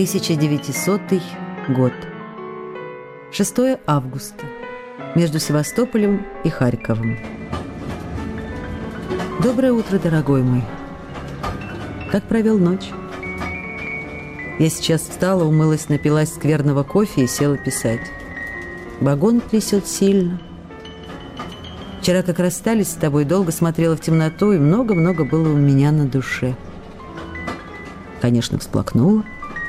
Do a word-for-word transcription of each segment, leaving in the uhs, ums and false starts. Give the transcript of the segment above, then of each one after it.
тысяча девятисотый год. шестое августа. Между Севастополем и Харьковом. Доброе утро, дорогой мой. Как провел ночь? Я сейчас встала, умылась, напилась скверного кофе и села писать. Вагон трясет сильно. Вчера, как расстались с тобой, долго смотрела в темноту, и много-много было у меня на душе. Конечно, всплакнула.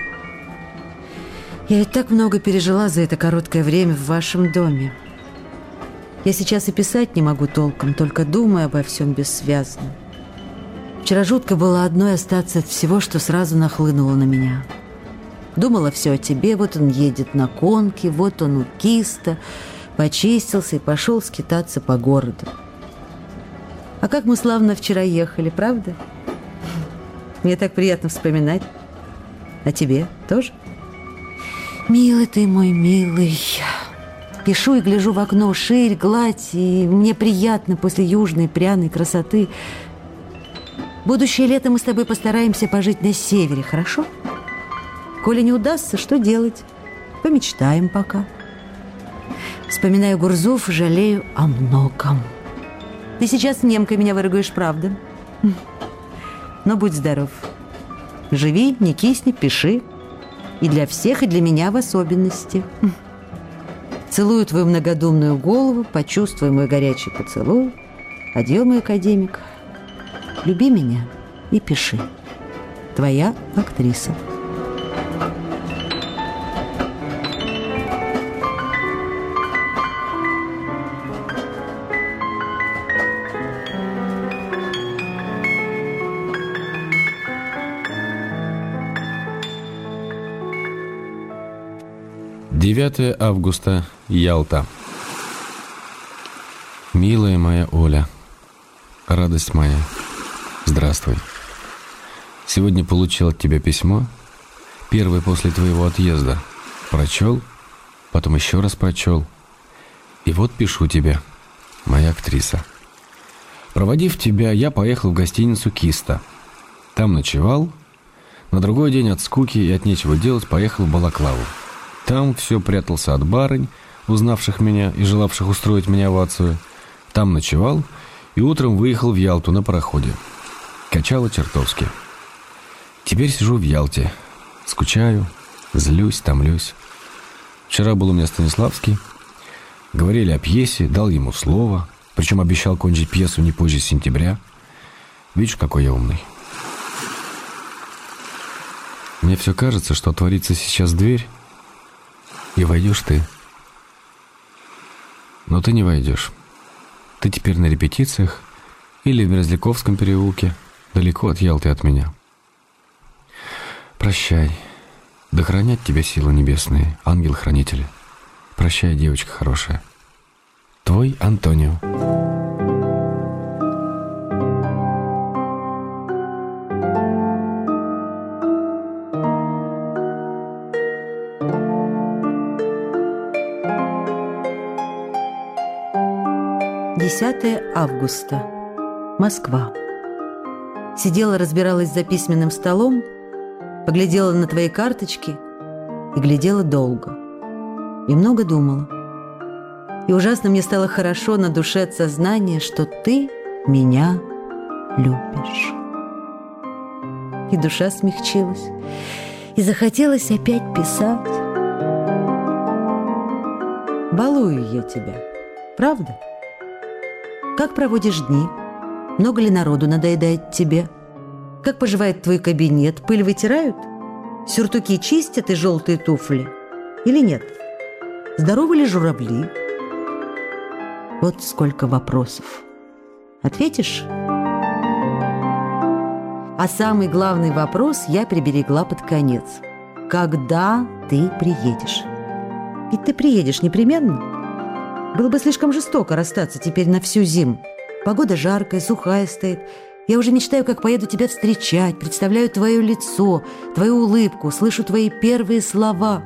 Я ведь так много пережила за это короткое время в вашем доме. Я сейчас и писать не могу толком, только думаю обо всем бессвязно. Вчера жутко было одной остаться от всего, что сразу нахлынуло на меня. Думала все о тебе, вот он едет на конке, вот он у киста, почистился и пошел скитаться по городу. А как мы славно вчера ехали, правда? Мне так приятно вспоминать. А тебе тоже? Милый ты мой, милый. Пишу и гляжу в окно, ширь, гладь, и мне приятно после южной пряной красоты. Будущее лето мы с тобой постараемся пожить на севере, хорошо? Коли не удастся, что делать? Помечтаем пока. Вспоминаю Гурзуф, жалею о многом. Ты сейчас с немкой меня выругаешь, правда? Но будь здоров. Живи, не кисни, пиши. И для всех, и для меня в особенности. Целую твою многодумную голову, почувствуй мой горячий поцелуй. Адьё, мой академик. Люби меня и пиши. Твоя актриса. девятое августа, Ялта. Милая моя Оля, радость моя, здравствуй. Сегодня получил от тебя письмо, первое после твоего отъезда. Прочел, потом еще раз прочел. И вот пишу тебе, моя актриса. Проводив тебя, я поехал в гостиницу «Киста». Там ночевал. На другой день от скуки и от нечего делать поехал в Балаклаву. Там все прятался от барынь, узнавших меня и желавших устроить мне овацию. Там ночевал и утром выехал в Ялту на пароходе. Качало чертовски. Теперь сижу в Ялте. Скучаю, злюсь, томлюсь. Вчера был у меня Станиславский. Говорили о пьесе, дал ему слово. Причем обещал кончить пьесу не позже сентября. Видишь, какой я умный. Мне все кажется, что отворится сейчас дверь, и войдешь ты. Но ты не войдешь. Ты теперь на репетициях или в Мерзляковском переулке, далеко от Ялты от меня. Прощай. Да хранят тебя силы небесные, ангел-хранители. Прощай, девочка хорошая. Твой Антонио. десятое августа. Москва. Сидела, разбиралась за письменным столом, поглядела на твои карточки и глядела долго. И много думала. И ужасно мне стало хорошо на душе от сознания, что ты меня любишь. И душа смягчилась, и захотелось опять писать. Балую я тебя, правда? Как проводишь дни? Много ли народу надоедает тебе? Как поживает твой кабинет? Пыль вытирают? Сюртуки чистят и желтые туфли? Или нет? Здоровы ли журавли? Вот сколько вопросов. Ответишь? А самый главный вопрос я приберегла под конец. Когда ты приедешь? Ведь ты приедешь непременно. Было бы слишком жестоко расстаться теперь на всю зиму. Погода жаркая, сухая стоит. Я уже мечтаю, как поеду тебя встречать, представляю твое лицо, твою улыбку, слышу твои первые слова.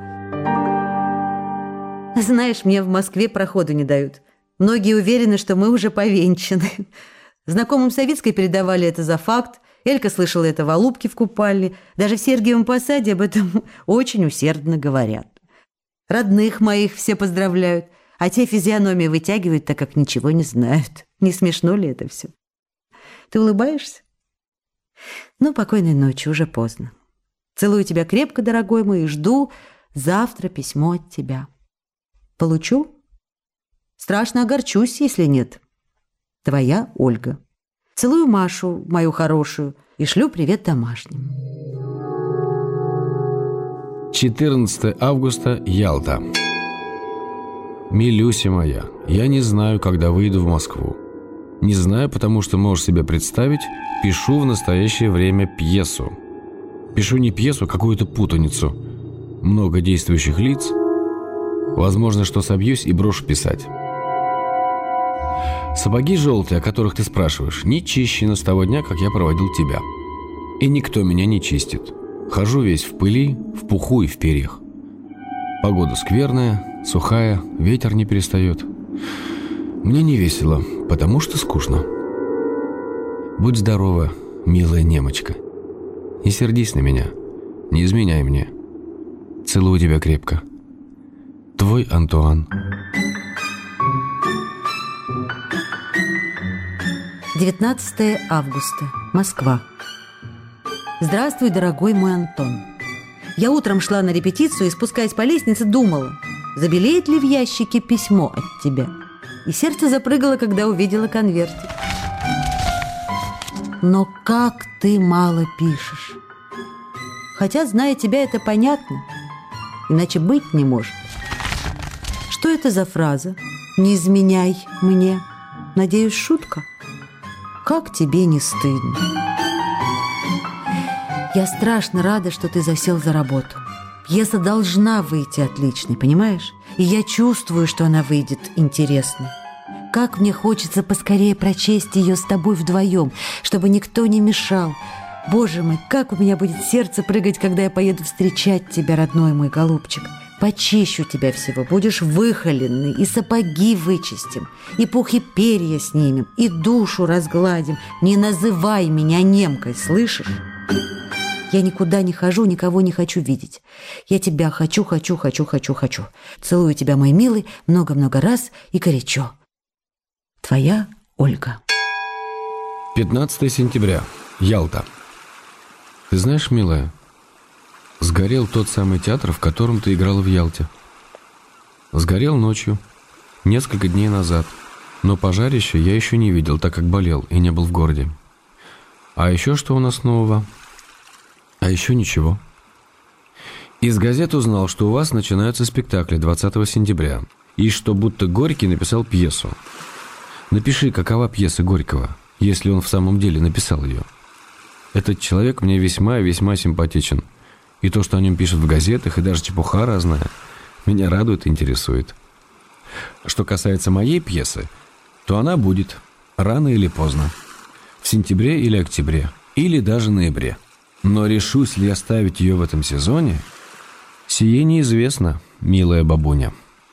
Знаешь, мне в Москве проходу не дают. Многие уверены, что мы уже повенчаны. Знакомым Савицкой передавали это за факт, Элька слышала это в Алубке в купальне. Даже в Сергиевом Посаде об этом очень усердно говорят. Родных моих все поздравляют, а те физиономии вытягивают, так как ничего не знают. Не смешно ли это все? Ты улыбаешься? Ну, покойной ночи, уже поздно. Целую тебя крепко, дорогой мой, и жду завтра письмо от тебя. Получу? Страшно огорчусь, если нет. Твоя Ольга. Целую Машу, мою хорошую, и шлю привет домашним. четырнадцатое августа, Ялта. Милюся моя, я не знаю, когда выйду в Москву. Не знаю, потому что, можешь себе представить, пишу в настоящее время пьесу. Пишу не пьесу, а какую-то путаницу. Много действующих лиц. Возможно, что собьюсь и брошу писать. Сапоги желтые, о которых ты спрашиваешь, не чищены с того дня, как я проводил тебя. И никто меня не чистит. Хожу весь в пыли, в пуху и в перьях. Погода скверная, сухая, ветер не перестает. Мне не весело, потому что скучно. Будь здорова, милая немочка. Не сердись на меня, не изменяй мне. Целую тебя крепко. Твой Антуан. девятнадцатое августа. Москва. Здравствуй, дорогой мой Антон. Я утром шла на репетицию и, спускаясь по лестнице, думала, забелеет ли в ящике письмо от тебя. И сердце запрыгало, когда увидела конвертик. Но как ты мало пишешь. Хотя, зная тебя, это понятно. Иначе быть не может. Что это за фраза? «Не изменяй мне». Надеюсь, шутка? Как тебе не стыдно? Я страшно рада, что ты засел за работу. Пьеса должна выйти отличной, понимаешь? И я чувствую, что она выйдет интересной. Как мне хочется поскорее прочесть ее с тобой вдвоем, чтобы никто не мешал. Боже мой, как у меня будет сердце прыгать, когда я поеду встречать тебя, родной мой голубчик. Почищу тебя всего, будешь выхоленный, и сапоги вычистим, и пух и перья снимем, и душу разгладим. Не называй меня немкой, слышишь? Я никуда не хожу, никого не хочу видеть. Я тебя хочу, хочу, хочу, хочу, хочу. Целую тебя, мой милый, много-много раз и горячо. Твоя Ольга. пятнадцатое сентября, Ялта. Ты знаешь, милая, сгорел тот самый театр, в котором ты играла в Ялте. Сгорел ночью, несколько дней назад, но пожарище я еще не видел, так как болел и не был в городе. А еще что у нас нового? А еще ничего. Из газет узнал, что у вас начинаются спектакли двадцатого сентября, и что будто Горький написал пьесу. Напиши, какова пьеса Горького, если он в самом деле написал ее. Этот человек мне весьма и весьма симпатичен. И то, что о нем пишут в газетах, и даже чепуха разная, меня радует и интересует. Что касается моей пьесы, то она будет рано или поздно. В сентябре или октябре, или даже ноябре. Но решусь ли я ставить ее в этом сезоне, сие неизвестно, милая бабуня.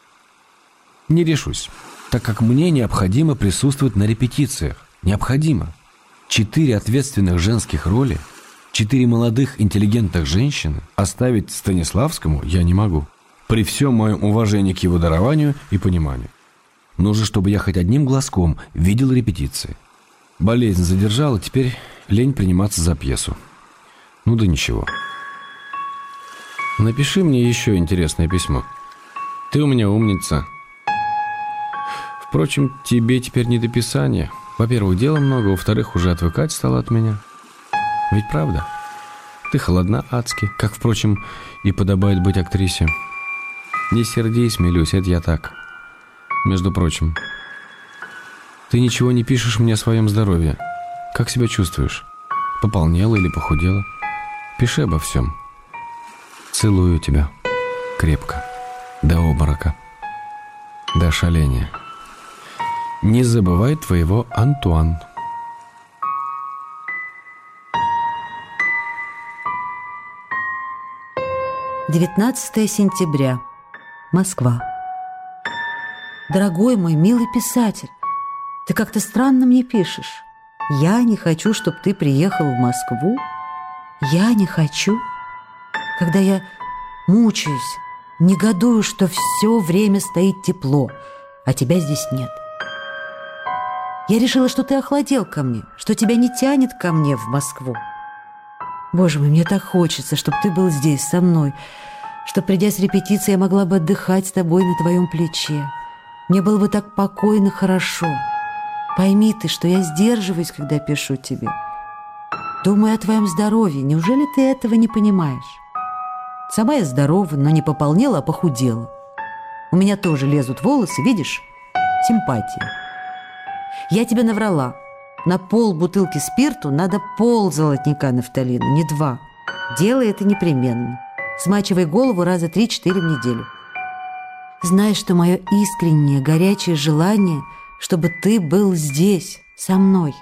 Не решусь, так как мне необходимо присутствовать на репетициях. Необходимо. Четыре ответственных женских роли, четыре молодых интеллигентных женщины оставить Станиславскому я не могу. При всем моем уважении к его дарованию и пониманию. Нужно, чтобы я хоть одним глазком видел репетиции. Болезнь задержала, теперь лень приниматься за пьесу. Ну да ничего. Напиши мне еще интересное письмо. Ты у меня умница. Впрочем, тебе теперь не до писания. Во-первых, дела много, во-вторых, уже отвыкать стало от меня. Ведь правда? Ты холодна адски, как, впрочем, и подобает быть актрисе. Не сердись, милюсь, это я так. Между прочим, ты ничего не пишешь мне о своем здоровье. Как себя чувствуешь? Пополнела или похудела? Пиши обо всем. Целую тебя крепко, до обморока, до шаления. Не забывай твоего Антуан. девятнадцатое сентября. Москва. Дорогой мой милый писатель, ты как-то странно мне пишешь. Я не хочу, чтобы ты приехал в Москву. Я не хочу. Когда я мучаюсь, негодую, что все время стоит тепло, а тебя здесь нет. Я решила, что ты охладел ко мне, что тебя не тянет ко мне в Москву. Боже мой, мне так хочется, чтобы ты был здесь со мной, чтобы, придя с репетиции, я могла бы отдыхать с тобой на твоем плече. Мне было бы так покойно, хорошо. Пойми ты, что я сдерживаюсь, когда пишу тебе. Думаю о твоем здоровье. Неужели ты этого не понимаешь? Сама я здорова, но не пополнела, а похудела. У меня тоже лезут волосы, видишь? Симпатия. Я тебе наврала. На пол бутылки спирту надо пол золотника нафталина, не два. Делай это непременно. Смачивай голову раза три-четыре в неделю. Знай, что мое искреннее, горячее желание, чтобы ты был здесь, со мной.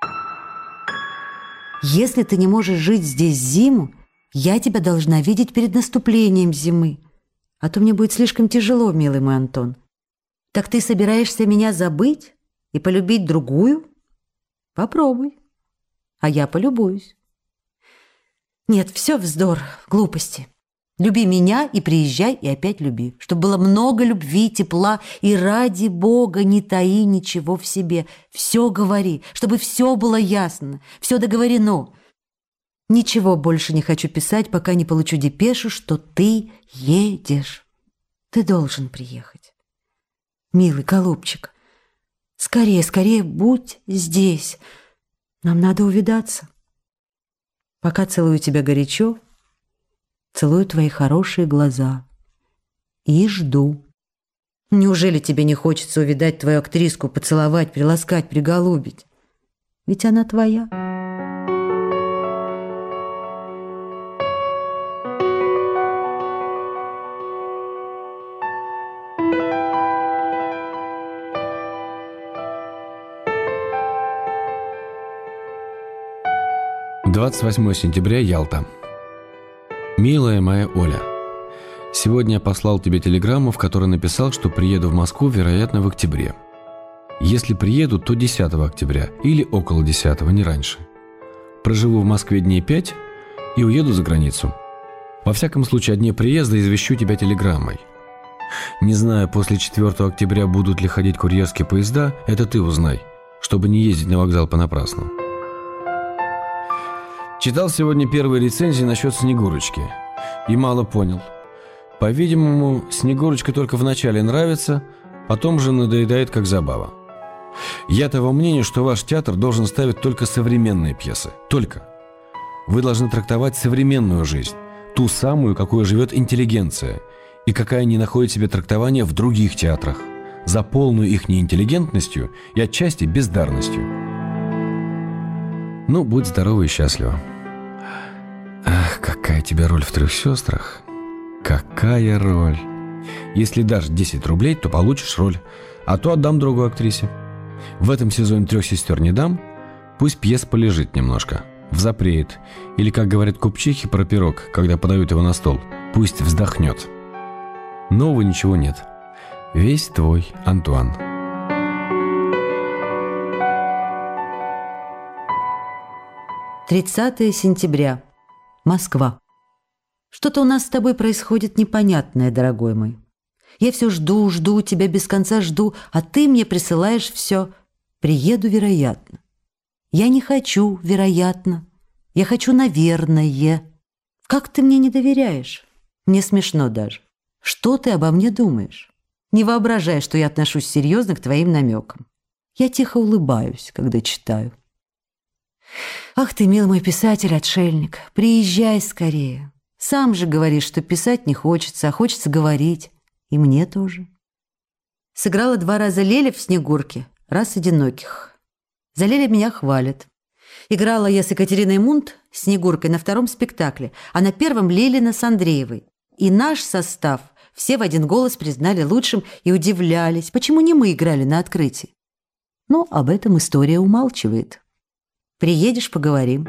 Если ты не можешь жить здесь зиму, я тебя должна видеть перед наступлением зимы. А то мне будет слишком тяжело, милый мой Антон. Так ты собираешься меня забыть и полюбить другую? Попробуй, а я полюбуюсь. Нет, все вздор, глупости. Люби меня и приезжай, и опять люби. Чтобы было много любви, тепла, и ради Бога не таи ничего в себе. Все говори, чтобы все было ясно, все договорено. Ничего больше не хочу писать, пока не получу депешу, что ты едешь. Ты должен приехать. Милый голубчик, скорее, скорее будь здесь. Нам надо увидаться. Пока целую тебя горячо, целую твои хорошие глаза и жду. Неужели тебе не хочется увидать твою актриску, поцеловать, приласкать, приголубить? Ведь она твоя. двадцать восьмое сентября, Ялта. Милая моя Оля, сегодня я послал тебе телеграмму, в которой написал, что приеду в Москву, вероятно, в октябре. Если приеду, то десятого октября или около десятого, не раньше. Проживу в Москве дней пять и уеду за границу. Во всяком случае, о дне приезда извещу тебя телеграммой. Не знаю, после четвёртого октября будут ли ходить курьерские поезда, это ты узнай, чтобы не ездить на вокзал понапрасну. Читал сегодня первые рецензии насчет Снегурочки и мало понял. По-видимому, Снегурочка только вначале нравится, потом же надоедает как забава. Я того мнения, что ваш театр должен ставить только современные пьесы. Только. Вы должны трактовать современную жизнь, ту самую, какую живет интеллигенция, и какая не находит себе трактования в других театрах, за полную их неинтеллигентностью и отчасти бездарностью. Ну, будь здорова и счастлива. Ах, какая тебе роль в «Трех сестрах». Какая роль. Если дашь десять рублей, то получишь роль, а то отдам другой актрисе. В этом сезоне «Трех сестер» не дам, пусть пьеса полежит немножко, взапреет, или, как говорят купчихи про пирог, когда подают его на стол, пусть вздохнет. Нового ничего нет. Весь твой Антуан. тридцатое сентября. Москва. Что-то у нас с тобой происходит непонятное, дорогой мой. Я все жду, жду, тебя без конца жду, а ты мне присылаешь все «приеду, вероятно». Я не хочу «вероятно». Я хочу «наверное». Как ты мне не доверяешь? Мне смешно даже. Что ты обо мне думаешь? Не воображай, что я отношусь серьезно к твоим намекам. Я тихо улыбаюсь, когда читаю. Ах ты, милый мой писатель-отшельник, приезжай скорее. Сам же говоришь, что писать не хочется, а хочется говорить. И мне тоже. Сыграла два раза Леля в «Снегурке», раз «Одиноких». За Леля меня хвалят. Играла я с Екатериной Мунт, Снегуркой, на втором спектакле, а на первом Лелина с Андреевой. И наш состав все в один голос признали лучшим и удивлялись, почему не мы играли на открытии. Но об этом история умалчивает. Приедешь, поговорим.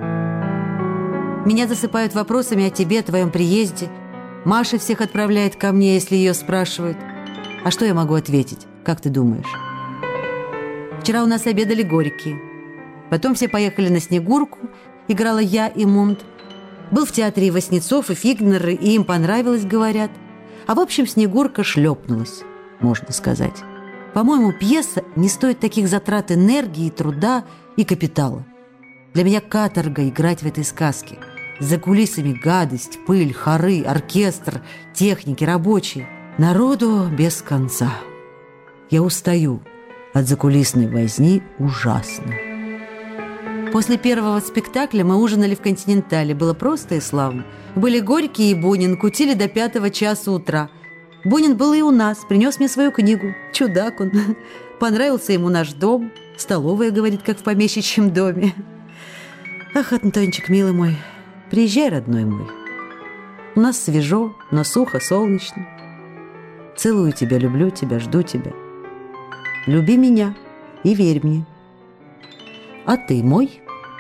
Меня засыпают вопросами о тебе, о твоем приезде. Маша всех отправляет ко мне, если ее спрашивают. А что я могу ответить, как ты думаешь? Вчера у нас обедали горькие. Потом все поехали на Снегурку, играла я и Мунт. Был в театре и Васнецов, и Фигнер, и им понравилось, говорят. А в общем, Снегурка шлепнулась, можно сказать. По-моему, пьеса не стоит таких затрат энергии, труда и капитала. Для меня каторга играть в этой сказке. За кулисами гадость, пыль, хоры, оркестр, техники, рабочие. Народу без конца. Я устаю от закулисной возни ужасно. После первого спектакля мы ужинали в «Континентале». Было просто и славно. Были Горький и Бунин, кутили до пятого часа утра. Бунин был и у нас, принес мне свою книгу. Чудак он. Понравился ему наш дом. Столовая, говорит, как в помещичьем доме. Ах, Антончик, милый мой, приезжай, родной мой. У нас свежо, но сухо, солнечно. Целую тебя, люблю тебя, жду тебя. Люби меня и верь мне. А ты мой?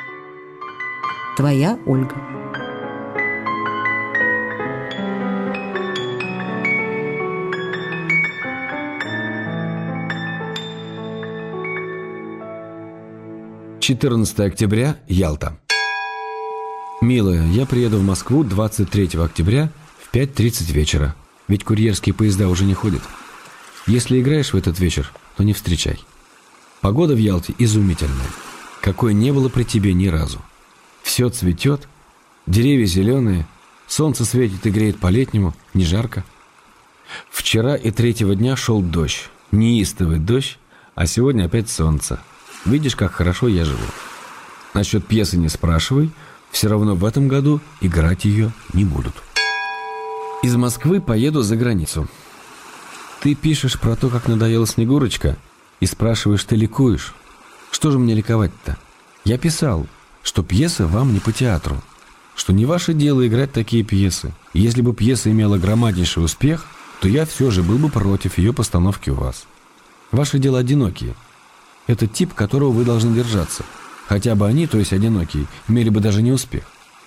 Твоя Ольга. четырнадцатое октября, Ялта. Милая, я приеду в Москву двадцать третьего октября в пять тридцать вечера, ведь курьерские поезда уже не ходят. Если играешь в этот вечер, то не встречай. Погода в Ялте изумительная, какой не было при тебе ни разу. Все цветет, деревья зеленые, солнце светит и греет по-летнему, не жарко. Вчера и третьего дня шел дождь, неистовый дождь, а сегодня опять солнце. Видишь, как хорошо я живу. Насчет пьесы не спрашивай, все равно в этом году играть ее не будут. Из Москвы поеду за границу. Ты пишешь про то, как надоела Снегурочка, и спрашиваешь, ты ликуешь. Что же мне ликовать-то? Я писал, что пьеса вам не по театру, что не ваше дело играть такие пьесы. Если бы пьеса имела громаднейший успех, то я все же был бы против ее постановки у вас. Ваше дело одинокие. Это тип, которого вы должны держаться. Хотя бы они, то есть одинокие, имели бы даже не успех.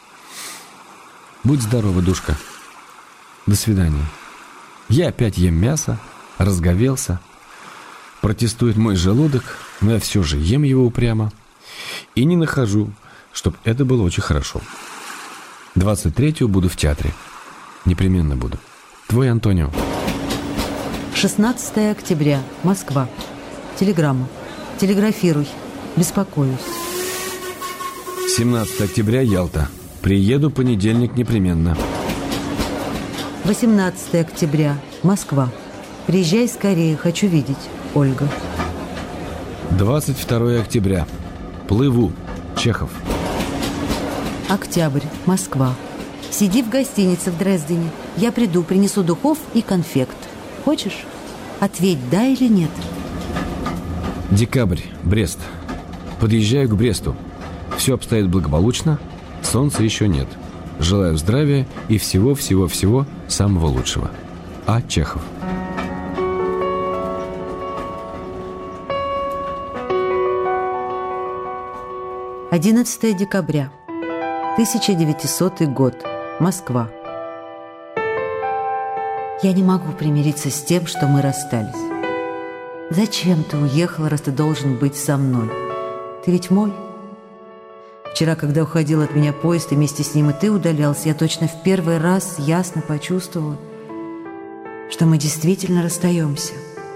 Будь здорова, душка. До свидания. Я опять ем мясо, разговелся. Протестует мой желудок, но я все же ем его упрямо. И не нахожу, чтобы это было очень хорошо. двадцать третьего буду в театре. Непременно буду. Твой Антонио. шестнадцатое октября, Москва. Телеграмма. Телеграфируй. Беспокоюсь. семнадцатое октября, Ялта. Приеду понедельник непременно. восемнадцатое октября, Москва. Приезжай скорее, хочу видеть. Ольга. двадцать второе октября. Плыву. Чехов. Октябрь, Москва. Сиди в гостинице в Дрездене. Я приду, принесу духов и конфект. Хочешь? Ответь, да или нет. Декабрь, Брест. Подъезжаю к Бресту. Все обстоит благополучно, солнца еще нет. Желаю здравия и всего-всего-всего самого лучшего. А. Чехов. одиннадцатое декабря. тысяча девятисотый год. Москва. Я не могу примириться с тем, что мы расстались. Зачем ты уехал, раз ты должен быть со мной? Ты ведь мой. Вчера, когда уходил от меня поезд, и вместе с ним и ты удалялся, я точно в первый раз ясно почувствовала, что мы действительно расстаемся.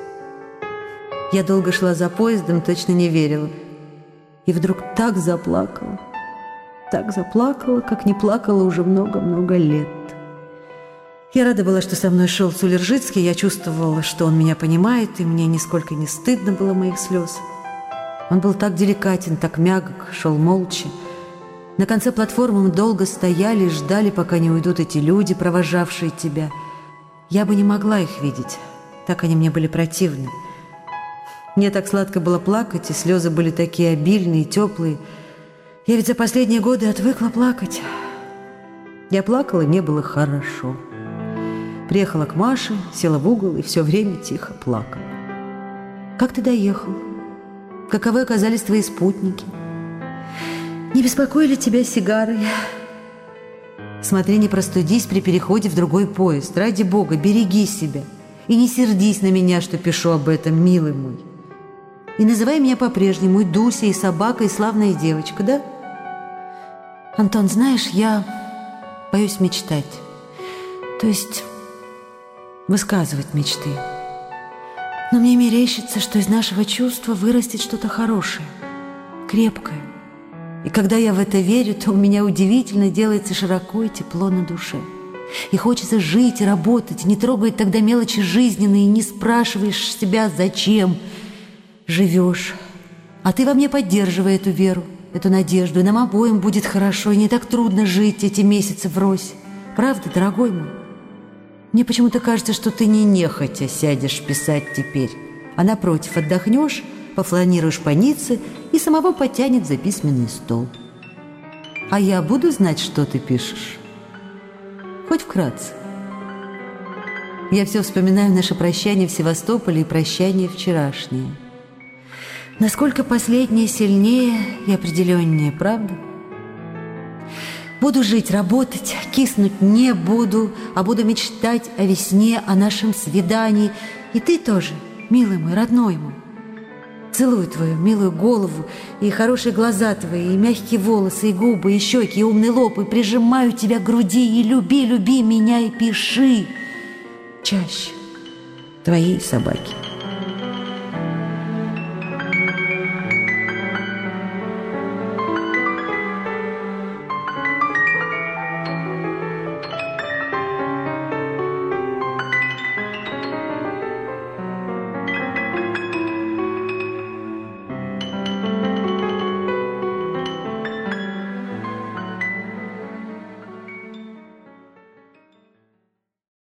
Я долго шла за поездом, точно не верила. И вдруг так заплакала, так заплакала, как не плакала уже много-много лет. Я рада была, что со мной шел Сулержицкий, я чувствовала, что он меня понимает, и мне нисколько не стыдно было моих слез. Он был так деликатен, так мягок, шел молча. На конце платформы мы долго стояли и ждали, пока не уйдут эти люди, провожавшие тебя. Я бы не могла их видеть, так они мне были противны. Мне так сладко было плакать, и слезы были такие обильные, теплые. Я ведь за последние годы отвыкла плакать. Я плакала, и мне было хорошо. Приехала к Маше, села в угол и все время тихо плакала. Как ты доехал? Каковы оказались твои спутники? Не беспокоили тебя сигары? Смотри, не простудись при переходе в другой поезд. Ради Бога, береги себя. И не сердись на меня, что пишу об этом, милый мой. И называй меня по-прежнему и Дуся, и собака, и славная девочка, да? Антон, знаешь, я боюсь мечтать. То есть высказывать мечты. Но мне мерещится, что из нашего чувства вырастет что-то хорошее, крепкое. И когда я в это верю, то у меня удивительно делается широко и тепло на душе. И хочется жить и работать, не трогать тогда мелочи жизненные, не спрашиваешь себя, зачем живешь. А ты во мне поддерживай эту веру, эту надежду, и нам обоим будет хорошо, и не так трудно жить эти месяцы врозь. Правда, дорогой мой? Мне почему-то кажется, что ты не нехотя сядешь писать теперь, а напротив отдохнешь, пофланируешь по Ницце и самого потянет за письменный стол. А я буду знать, что ты пишешь? Хоть вкратце. Я все вспоминаю наше прощание в Севастополе и прощание вчерашнее. Насколько последнее сильнее и определеннее, правда? Буду жить, работать, киснуть не буду, а буду мечтать о весне, о нашем свидании. И ты тоже, милый мой, родной мой. Целую твою милую голову, и хорошие глаза твои, и мягкие волосы, и губы, и щеки, и умный лоб, и прижимаю тебя к груди, и люби, люби меня, и пиши чаще. Твоей собаки.